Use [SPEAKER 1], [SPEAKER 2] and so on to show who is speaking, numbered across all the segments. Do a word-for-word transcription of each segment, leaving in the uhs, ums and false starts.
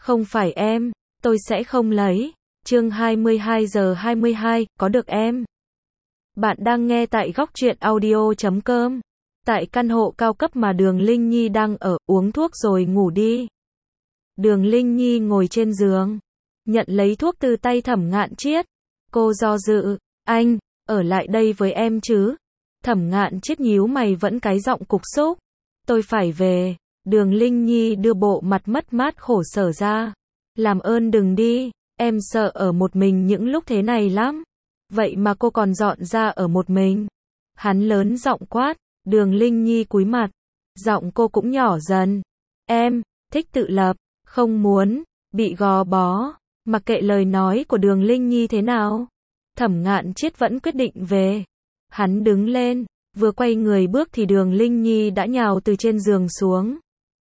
[SPEAKER 1] Không phải em, tôi sẽ không lấy. Chương hai mươi hai giờ hai mươi hai, có được em. Bạn đang nghe tại góc truyện audio chấm com. Tại căn hộ cao cấp mà Đường Linh Nhi đang ở, uống thuốc rồi ngủ đi. Đường Linh Nhi ngồi trên giường, nhận lấy thuốc từ tay Thẩm Ngạn Chiết. Cô do dự, anh, ở lại đây với em chứ? Thẩm Ngạn Chiết nhíu mày vẫn cái giọng cục xúc. Tôi phải về. Đường Linh Nhi đưa bộ mặt mất mát khổ sở ra. Làm ơn đừng đi, em sợ ở một mình những lúc thế này lắm. Vậy mà cô còn dọn ra ở một mình. Hắn lớn giọng quát. Đường Linh Nhi cúi mặt, giọng cô cũng nhỏ dần. Em, thích tự lập, không muốn bị gò bó. Mặc kệ lời nói của Đường Linh Nhi thế nào, Thẩm Ngạn Chiết vẫn quyết định về. Hắn đứng lên, vừa quay người bước thì Đường Linh Nhi đã nhào từ trên giường xuống.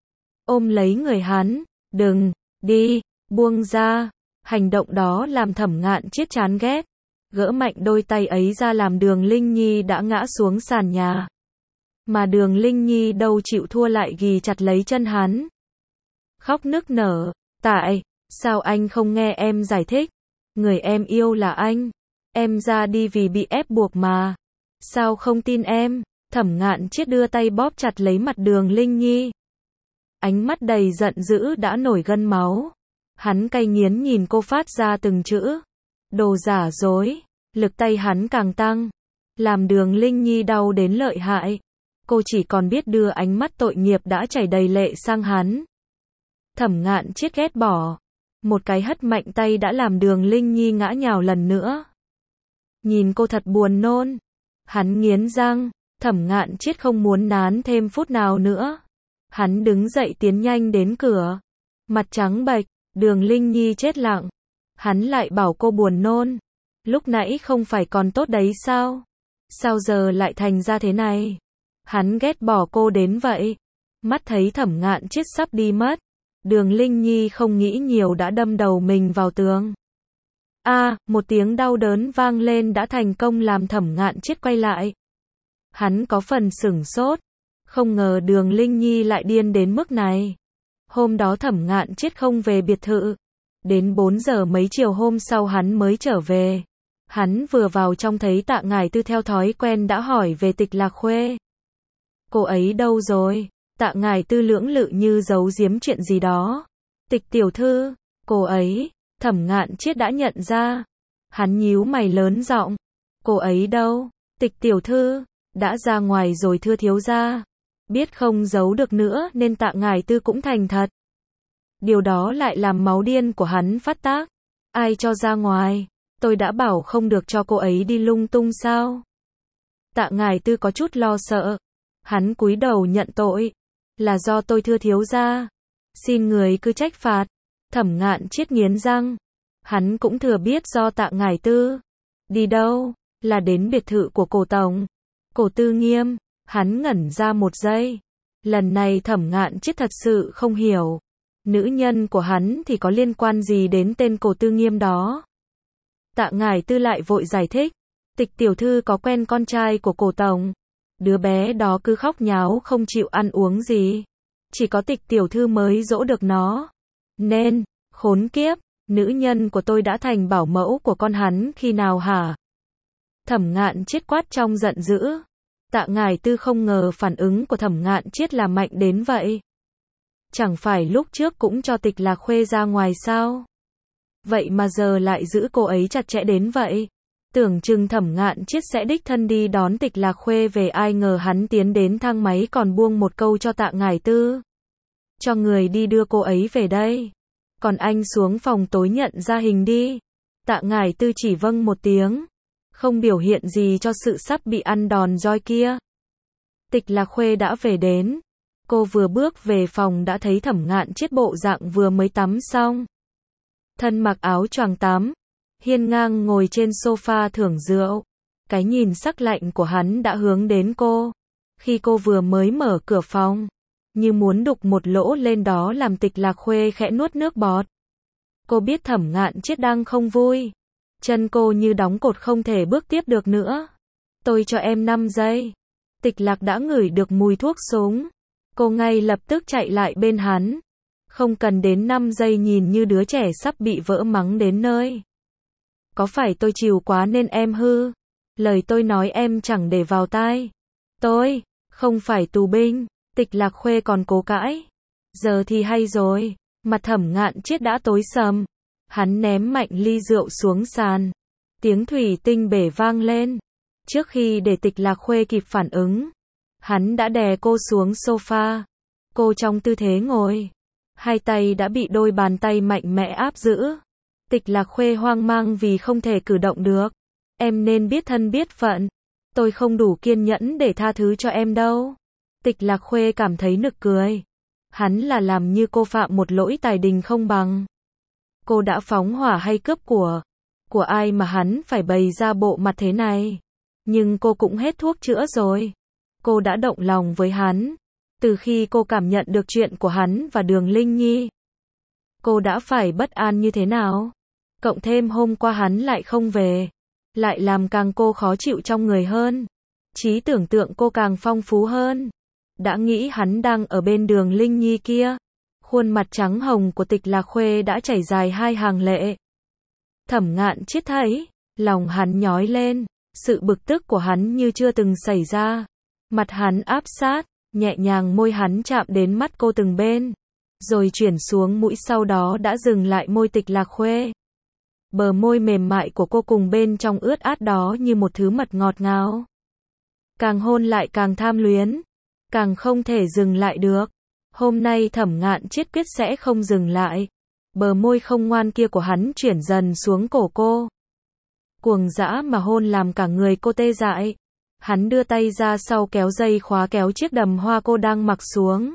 [SPEAKER 1] Ôm lấy người hắn, đừng, đi, buông ra. Hành động đó làm Thẩm Ngạn Chiết chán ghét. Gỡ mạnh đôi tay ấy ra làm Đường Linh Nhi đã ngã xuống sàn nhà. Mà Đường Linh Nhi đâu chịu thua lại ghì chặt lấy chân hắn. Khóc nức nở, tại, sao anh không nghe em giải thích? Người em yêu là anh. Em ra đi vì bị ép buộc mà. Sao không tin em? Thẩm Ngạn Chiết đưa tay bóp chặt lấy mặt Đường Linh Nhi. Ánh mắt đầy giận dữ đã nổi gân máu. Hắn cay nghiến nhìn cô phát ra từng chữ. Đồ giả dối. Lực tay hắn càng tăng, làm Đường Linh Nhi đau đến lợi hại. Cô chỉ còn biết đưa ánh mắt tội nghiệp đã chảy đầy lệ sang hắn. Thẩm Ngạn Chiết ghét bỏ. Một cái hất mạnh tay đã làm Đường Linh Nhi ngã nhào lần nữa. Nhìn cô thật buồn nôn. Hắn nghiến răng. Thẩm Ngạn Chiết không muốn nán thêm phút nào nữa. Hắn đứng dậy tiến nhanh đến cửa. Mặt trắng bệch. Đường Linh Nhi chết lặng. Hắn lại bảo cô buồn nôn. Lúc nãy không phải còn tốt đấy sao? Sao giờ lại thành ra thế này? Hắn ghét bỏ cô đến vậy. Mắt thấy Thẩm Ngạn Chiết sắp đi mất. Đường Linh Nhi không nghĩ nhiều đã đâm đầu mình vào tường. A, à, một tiếng đau đớn vang lên đã thành công làm Thẩm Ngạn Chiết quay lại. Hắn có phần sửng sốt. Không ngờ Đường Linh Nhi lại điên đến mức này. Hôm đó Thẩm Ngạn Chiết không về biệt thự. Đến bốn giờ mấy chiều hôm sau hắn mới trở về. Hắn vừa vào trong thấy Tạ Ngải Tư theo thói quen đã hỏi về Tịch Lạc Khuê. Cô ấy đâu rồi? Tạ Ngải Tư lưỡng lự như giấu giếm chuyện gì đó. Tịch tiểu thư, cô ấy, Thẩm Ngạn Chiết đã nhận ra. Hắn nhíu mày lớn giọng. Cô ấy đâu? Tịch tiểu thư, đã ra ngoài rồi thưa thiếu gia. Biết không giấu được nữa nên Tạ Ngải Tư cũng thành thật. Điều đó lại làm máu điên của hắn phát tác. Ai cho ra ngoài? Tôi đã bảo không được cho cô ấy đi lung tung sao? Tạ Ngải Tư có chút lo sợ. Hắn cúi đầu nhận tội. Là do tôi thưa thiếu gia. Xin người cứ trách phạt. Thẩm Ngạn Chiết nghiến răng. Hắn cũng thừa biết do Tạ Ngải Tư. Đi đâu? Là đến biệt thự của cổ tổng. Cổ Tư Nghiêm. Hắn ngẩn ra một giây. Lần này Thẩm Ngạn Chiết thật sự không hiểu. Nữ nhân của hắn thì có liên quan gì đến tên Cổ Tư Nghiêm đó? Tạ Ngải Tư lại vội giải thích. Tịch tiểu thư có quen con trai của cổ tổng. Đứa bé đó cứ khóc nháo không chịu ăn uống gì. Chỉ có Tịch tiểu thư mới dỗ được nó. Nên, khốn kiếp, nữ nhân của tôi đã thành bảo mẫu của con hắn khi nào hả? Thẩm Ngạn Chiết quát trong giận dữ. Tạ Ngải Tư không ngờ phản ứng của Thẩm Ngạn Chiết là mạnh đến vậy. Chẳng phải lúc trước cũng cho Tịch Lạc Khuê ra ngoài sao? Vậy mà giờ lại giữ cô ấy chặt chẽ đến vậy. Tưởng chừng Thẩm Ngạn Chiết sẽ đích thân đi đón Tịch Lạc Khuê về, ai ngờ hắn tiến đến thang máy còn buông một câu cho Tạ Ngải Tư. Cho người đi đưa cô ấy về đây. Còn anh xuống phòng tối nhận ra hình đi. Tạ Ngải Tư chỉ vâng một tiếng. Không biểu hiện gì cho sự sắp bị ăn đòn roi kia. Tịch Lạc Khuê đã về đến. Cô vừa bước về phòng đã thấy Thẩm Ngạn Chiết bộ dạng vừa mới tắm xong. Thân mặc áo choàng tắm, hiên ngang ngồi trên sofa thưởng rượu. Cái nhìn sắc lạnh của hắn đã hướng đến cô. Khi cô vừa mới mở cửa phòng, như muốn đục một lỗ lên đó làm Tịch Lạc Khuê khẽ nuốt nước bọt. Cô biết Thẩm Ngạn Chiết đang không vui. Chân cô như đóng cột không thể bước tiếp được nữa. Tôi cho em năm giây. Tịch Lạc đã ngửi được mùi thuốc súng. Cô ngay lập tức chạy lại bên hắn. Không cần đến năm giây nhìn như đứa trẻ sắp bị vỡ mắng đến nơi. Có phải tôi chiều quá nên em hư? Lời tôi nói em chẳng để vào tai. Tôi, không phải tù binh. Tịch Lạc Khuê còn cố cãi. Giờ thì hay rồi. Mặt Thẩm Ngạn Chiết đã tối sầm. Hắn ném mạnh ly rượu xuống sàn. Tiếng thủy tinh bể vang lên. Trước khi để Tịch Lạc Khuê kịp phản ứng, hắn đã đè cô xuống sofa. Cô trong tư thế ngồi. Hai tay đã bị đôi bàn tay mạnh mẽ áp giữ. Tịch Lạc Khuê hoang mang vì không thể cử động được. Em nên biết thân biết phận. Tôi không đủ kiên nhẫn để tha thứ cho em đâu. Tịch Lạc Khuê cảm thấy nực cười. Hắn là làm như cô phạm một lỗi tài đình không bằng. Cô đã phóng hỏa hay cướp của? Của ai mà hắn phải bày ra bộ mặt thế này? Nhưng cô cũng hết thuốc chữa rồi. Cô đã động lòng với hắn. Từ khi cô cảm nhận được chuyện của hắn và Đường Linh Nhi. Cô đã phải bất an như thế nào? Cộng thêm hôm qua hắn lại không về. Lại làm càng cô khó chịu trong người hơn. Trí tưởng tượng cô càng phong phú hơn. Đã nghĩ hắn đang ở bên Đường Linh Nhi kia. Khuôn mặt trắng hồng của Tịch Lạc Khuê đã chảy dài hai hàng lệ. Thẩm Ngạn Chiết thấy, lòng hắn nhói lên. Sự bực tức của hắn như chưa từng xảy ra. Mặt hắn áp sát, nhẹ nhàng môi hắn chạm đến mắt cô từng bên. Rồi chuyển xuống mũi, sau đó đã dừng lại môi Tịch Lạc Khuê. Bờ môi mềm mại của cô cùng bên trong ướt át đó như một thứ mật ngọt ngào. Càng hôn lại càng tham luyến. Càng không thể dừng lại được. Hôm nay Thẩm Ngạn Chiết quyết sẽ không dừng lại. Bờ môi không ngoan kia của hắn chuyển dần xuống cổ cô. Cuồng dã mà hôn làm cả người cô tê dại. Hắn đưa tay ra sau kéo dây khóa kéo chiếc đầm hoa cô đang mặc xuống.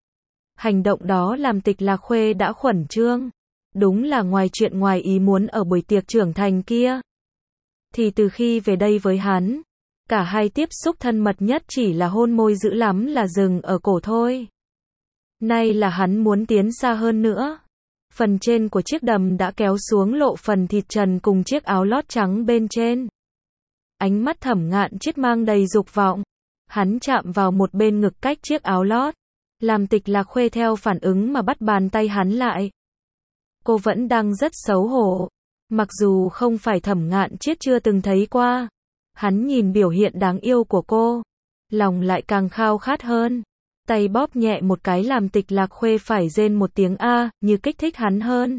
[SPEAKER 1] Hành động đó làm Tịch Lạc Khuê đã khẩn trương. Đúng là ngoài chuyện ngoài ý muốn ở buổi tiệc trưởng thành kia. Thì từ khi về đây với hắn, cả hai tiếp xúc thân mật nhất chỉ là hôn môi, dữ lắm là dừng ở cổ thôi. Nay là hắn muốn tiến xa hơn nữa. Phần trên của chiếc đầm đã kéo xuống lộ phần thịt trần cùng chiếc áo lót trắng bên trên. Ánh mắt Thẩm Ngạn Chiết mang đầy dục vọng. Hắn chạm vào một bên ngực cách chiếc áo lót. Làm Tịch Lạc Khuê theo phản ứng mà bắt bàn tay hắn lại. Cô vẫn đang rất xấu hổ. Mặc dù không phải Thẩm Ngạn Chiết chưa từng thấy qua. Hắn nhìn biểu hiện đáng yêu của cô. Lòng lại càng khao khát hơn. Tay bóp nhẹ một cái làm Tịch Lạc Khuê phải rên một tiếng a, như kích thích hắn hơn.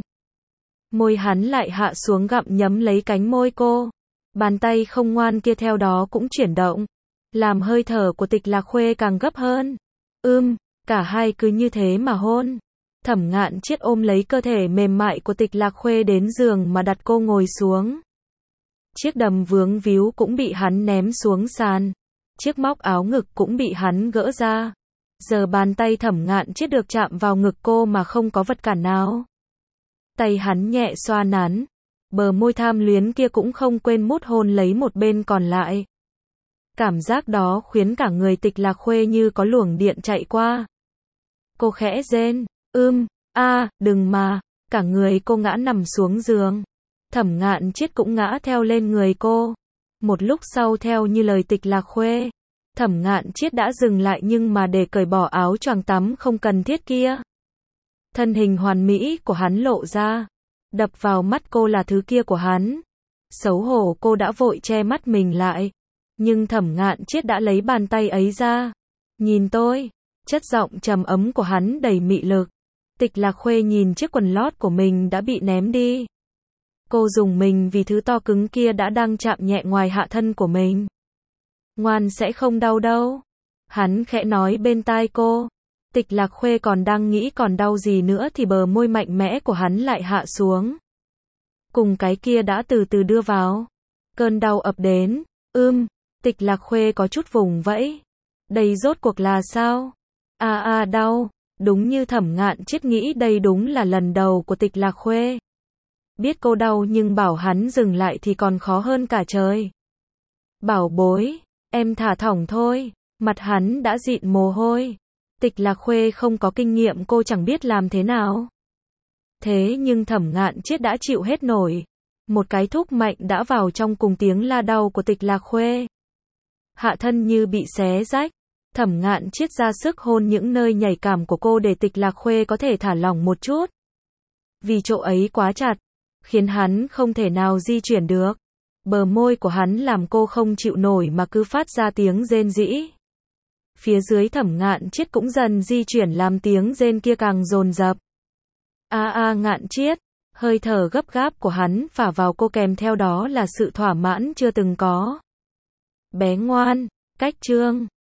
[SPEAKER 1] Môi hắn lại hạ xuống gặm nhấm lấy cánh môi cô. Bàn tay không ngoan kia theo đó cũng chuyển động. Làm hơi thở của Tịch Lạc Khuê càng gấp hơn. Ưm, cả hai cứ như thế mà hôn. Thẩm Ngạn Chiết ôm lấy cơ thể mềm mại của Tịch Lạc Khuê đến giường mà đặt cô ngồi xuống. Chiếc đầm vướng víu cũng bị hắn ném xuống sàn. Chiếc móc áo ngực cũng bị hắn gỡ ra. Giờ bàn tay Thẩm Ngạn Chiết được chạm vào ngực cô mà không có vật cản nào. Tay hắn nhẹ xoa nắn. Bờ môi tham luyến kia cũng không quên mút hôn lấy một bên còn lại. Cảm giác đó khiến cả người Tịch Lạc Khuê như có luồng điện chạy qua. Cô khẽ rên, ưm, a, đừng mà. Cả người cô ngã nằm xuống giường. Thẩm Ngạn Chiết cũng ngã theo lên người cô. Một lúc sau theo như lời Tịch Lạc Khuê, Thẩm Ngạn Chiết đã dừng lại nhưng mà để cởi bỏ áo choàng tắm không cần thiết kia. Thân hình hoàn mỹ của hắn lộ ra. Đập vào mắt cô là thứ kia của hắn. Xấu hổ cô đã vội che mắt mình lại. Nhưng Thẩm Ngạn Chiết đã lấy bàn tay ấy ra. Nhìn tôi. Chất giọng trầm ấm của hắn đầy mị lực. Tịch Lạc Khuê nhìn chiếc quần lót của mình đã bị ném đi. Cô dùng mình vì thứ to cứng kia đã đang chạm nhẹ ngoài hạ thân của mình. Ngoan, sẽ không đau đâu. Hắn khẽ nói bên tai cô. Tịch Lạc Khuê còn đang nghĩ còn đau gì nữa thì bờ môi mạnh mẽ của hắn lại hạ xuống. Cùng cái kia đã từ từ đưa vào. Cơn đau ập đến. Ưm, Tịch Lạc Khuê có chút vùng vẫy. Đây rốt cuộc là sao? À à đau. Đúng như Thẩm Ngạn Chiết nghĩ, đây đúng là lần đầu của Tịch Lạc Khuê. Biết cô đau nhưng bảo hắn dừng lại thì còn khó hơn cả trời. Bảo bối, em thả thỏng thôi. Mặt hắn đã dịn mồ hôi. Tịch Lạc Khuê không có kinh nghiệm, cô chẳng biết làm thế nào. Thế nhưng Thẩm Ngạn Chiết đã chịu hết nổi. Một cái thúc mạnh đã vào trong cùng tiếng la đau của Tịch Lạc Khuê. Hạ thân như bị xé rách. Thẩm Ngạn Chiết ra sức hôn những nơi nhạy cảm của cô để Tịch Lạc Khuê có thể thả lỏng một chút. Vì chỗ ấy quá chặt, khiến hắn không thể nào di chuyển được. Bờ môi của hắn làm cô không chịu nổi mà cứ phát ra tiếng rên rĩ. Phía dưới Thẩm Ngạn Chiết cũng dần di chuyển làm tiếng rên kia càng dồn dập. A a Ngạn Chiết, hơi thở gấp gáp của hắn phả vào cô kèm theo đó là sự thỏa mãn chưa từng có. Bé ngoan, cách trương.